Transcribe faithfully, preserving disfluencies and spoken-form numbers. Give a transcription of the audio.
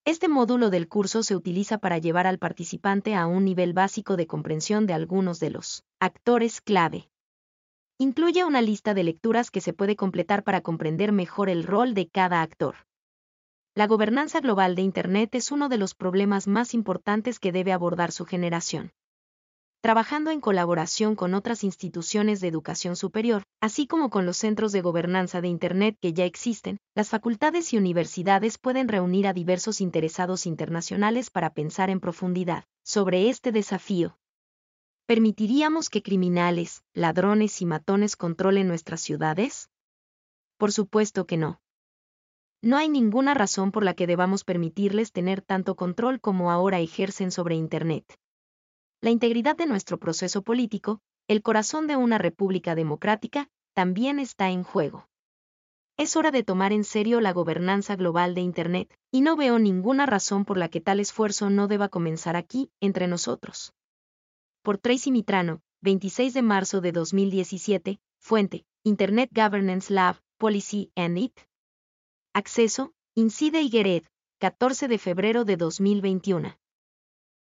Este módulo del curso se utiliza para llevar al participante a un nivel básico de comprensión de algunos de los actores clave. Incluye una lista de lecturas que se puede completar para comprender mejor el rol de cada actor. La gobernanza global de Internet es uno de los problemas más importantes que debe abordar su generación. Trabajando en colaboración con otras instituciones de educación superior, así como con los centros de gobernanza de Internet que ya existen, las facultades y universidades pueden reunir a diversos interesados internacionales para pensar en profundidad sobre este desafío. ¿Permitiríamos que criminales, ladrones y matones controlen nuestras ciudades? Por supuesto que no. No hay ninguna razón por la que debamos permitirles tener tanto control como ahora ejercen sobre Internet. La integridad de nuestro proceso político, el corazón de una república democrática, también está en juego. Es hora de tomar en serio la gobernanza global de Internet, y no veo ninguna razón por la que tal esfuerzo no deba comenzar aquí, entre nosotros. Por Tracy Mitrano, veintiséis de marzo de dos mil diecisiete, fuente, Internet Governance Lab, Policy and It. Acceso, Incide Higueret, catorce de febrero de dos mil veintiuno.